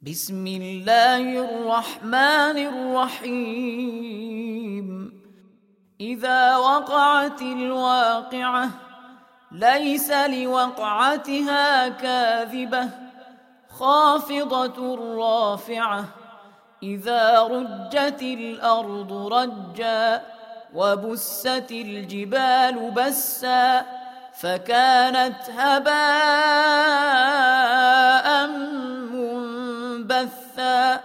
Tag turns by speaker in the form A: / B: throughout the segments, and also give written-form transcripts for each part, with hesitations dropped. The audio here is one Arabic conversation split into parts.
A: بسم الله الرحمن الرحيم. إذا وقعت الواقعة ليس لوقعتها كاذبة خافضة رافعة إذا رجت الأرض رجا وبست الجبال بسا فكانت هباء منبثا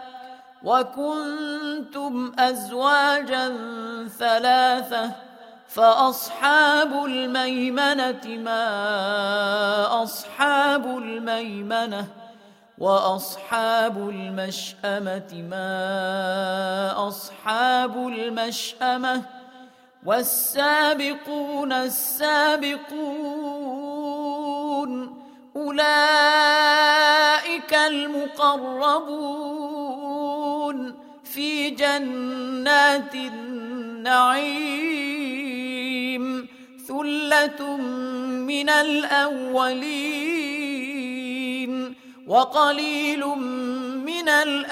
A: وكنتم أزواجا ثلاثة فأصحاب الميمنة ما أصحاب الميمنة وأصحاب المشأمة ما أصحاب المشأمة والسابقون السابقون أولئك المقربون في جنات النعيم ثلة من الأولين وقليل من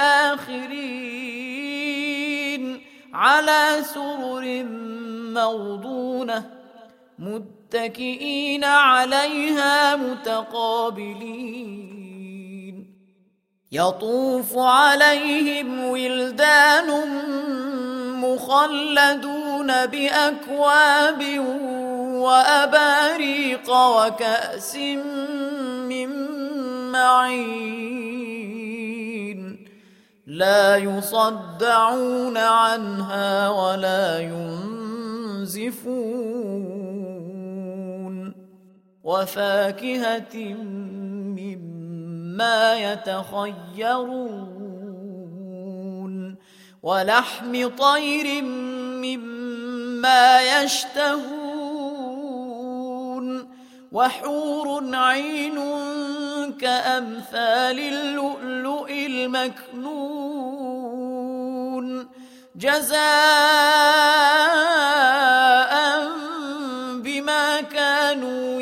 A: الآخرين على سرر موضونة متكئين عليها متقابلين يطوف عليهم ولدان مخلدون بأكواب وأباريق وكأس من معين لا يصدعون عنها ولا ينزفون وفاكهة مما يتخيرون ولحم طير مما يشتهون وحور عين كأمثال اللؤلؤ المكنون جزاء بما كانوا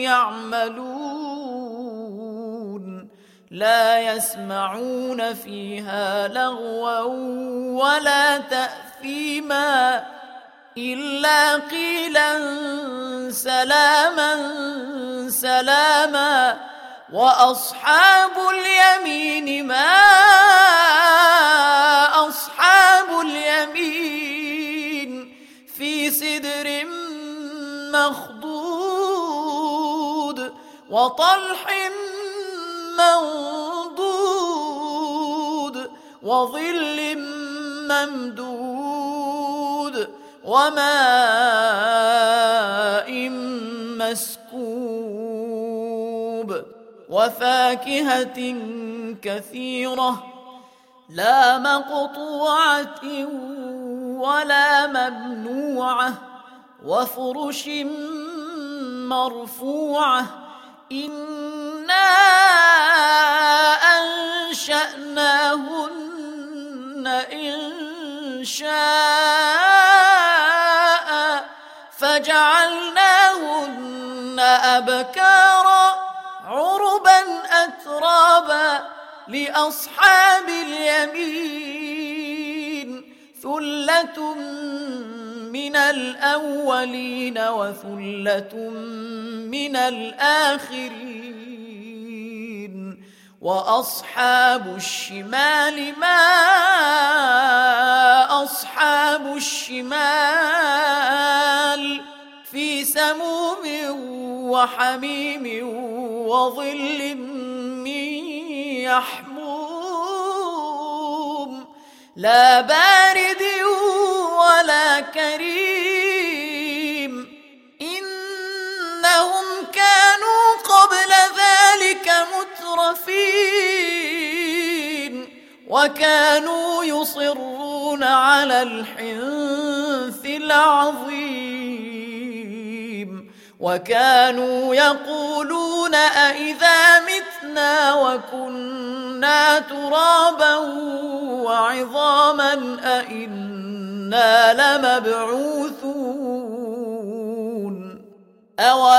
A: يعملون لا يسمعون فيها لغوا ولا تأثيما إلا قيلا سلاما سلاما وأصحاب اليمين ما أصحاب اليمين في سدر مخضود وطلح منضود وظل ممدود وماء مسكوب وفاكهة كثيرة لا مقطوعة ولا ممنوعة وفرش مرفوعة إنا أنشأناهن إن شاء فجعلناهن أبكارا عربا أترابا لأصحاب اليمين ثلة من الأولين وثلة من الآخرين وأصحاب الشمال ما أصحاب الشمال في سموم وحميم وظل من يحموم لا بارد ولا كريم إنهم كانوا قبل ذلك مترفين وكانوا يصرون على الحنث العظيم وكانوا يقولون أئذا متنا وكنا ترابا وعظاما أئنا لمبعوثون أو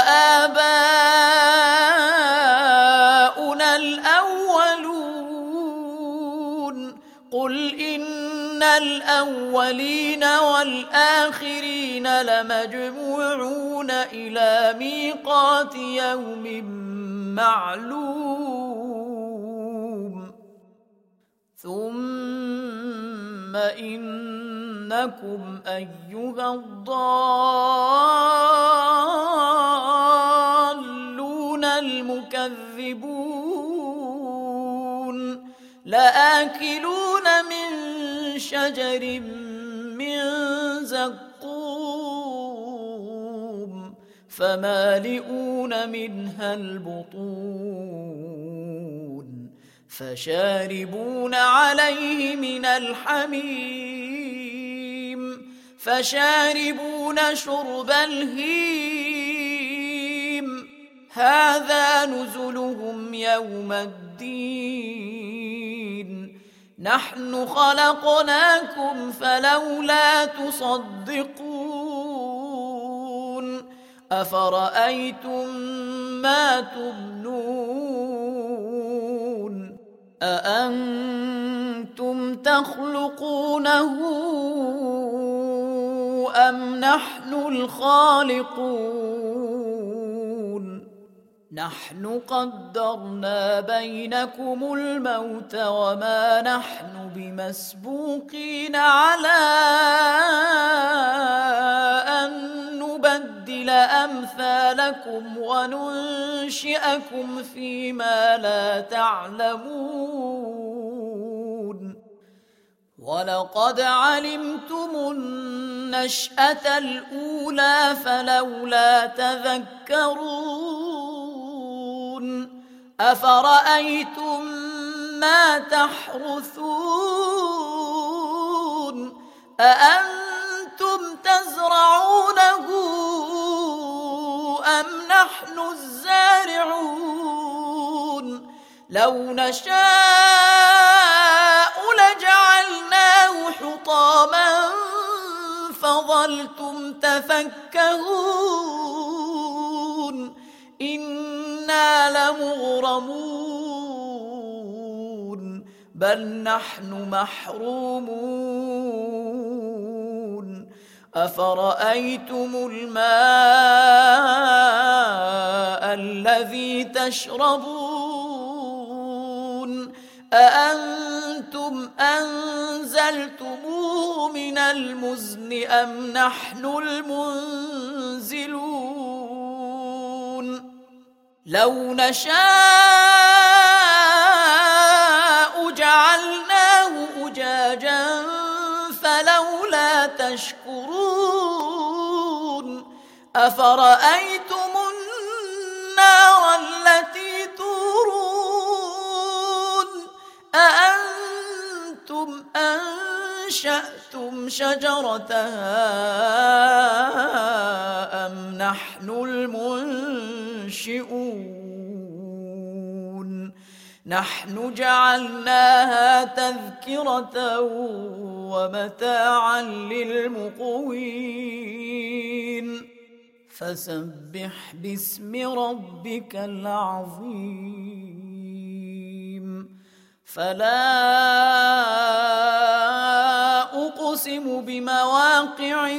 A: آباؤنا الأولون قل إن الأولين والآخرين لمجموعون إلى ميقات يوم معلوم ثم إنكم أيها الضالون المكذبون لآكلون من شجر من زقوم فمالئون منها البطون فشاربون عليه من الحميم فشاربون شرب الهيم هذا نزلهم يوم الدين نحن خلقناكم فلولا تصدقون أفرأيتم ما تمنون أأنتم تخلقونه أم نحن الخالقون نحن قدرنا بينكم الموت وما نحن بمسبوقين على أن نبدل أمثالكم وننشئكم فيما لا تعلمون ولقد علمتم النشأة الأولى فلولا تذكرون أفرأيتم ما تحرثون أأنتم تزرعونه أم نحن الزارعون لو نشاء لجعلناه حطاما فظلتم تفكهون إنا لمغرمون بل نحن محرومون أفرأيتم الماء الذي تشربون أأنتم أنزلتموه من المزن أم نحن المنزلون لو نشاء جعلناه أجاجا فلولا تشكرون أفرأيتم النار التي تورون أأنتم أنشأتم شجرتها أم نحن المنشئون نحن جعلناها تذكرة ومتاعا للمقوين فسبح باسم ربك العظيم فلا أقسم بمواقع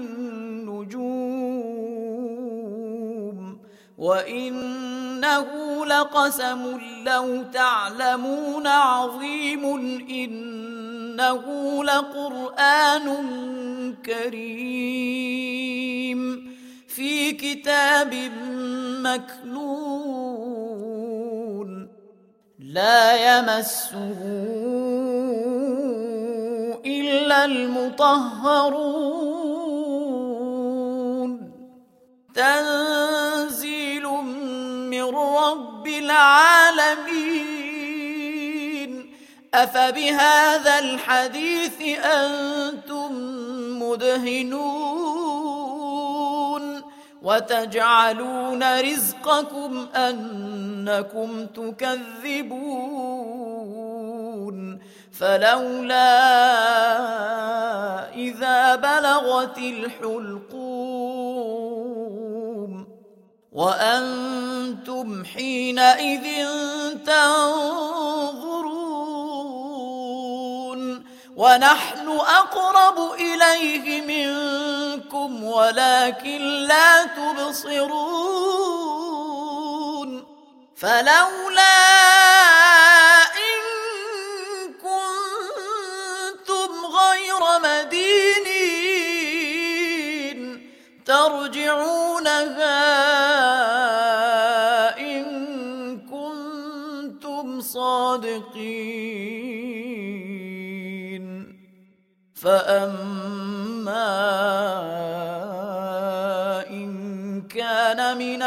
A: النجوم وإنه لقسم لو تعلمون عظيم إنه لقرآن كريم في كتاب مكنون لا يمسه إلا المطهرون تنزيل من رب العالمين أفبهذا الحديث أنتم مدهنون وتجعلون رزقكم أنكم تكذبون فلولا إذا بلغت الحلقوم وأنتم حينئذ تنظرون ونحن أقرب إليه منكم ولكن لا تبصرون فلولا إن كنتم غير مدينين ترجعونها إن كنتم صادقين فأما إن كان من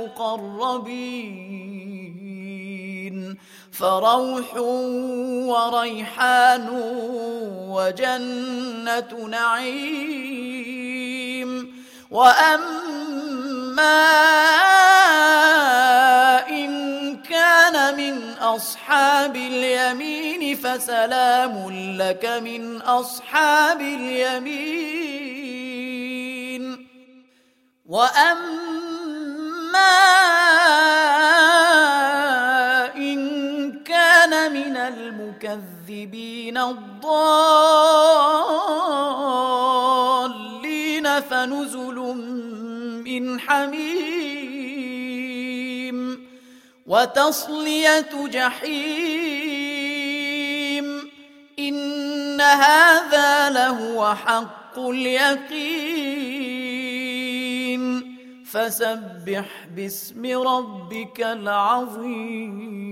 A: المقربين فروح وريحان وجنة نعيم وأما إن كان من أصحاب اليمين فسلام لك من أصحاب اليمين وأما إن كان من المكذبين الضالين فنزل من حميم وتصلية جحيم إن هذا لهو حق اليقين فسبح باسم ربك العظيم.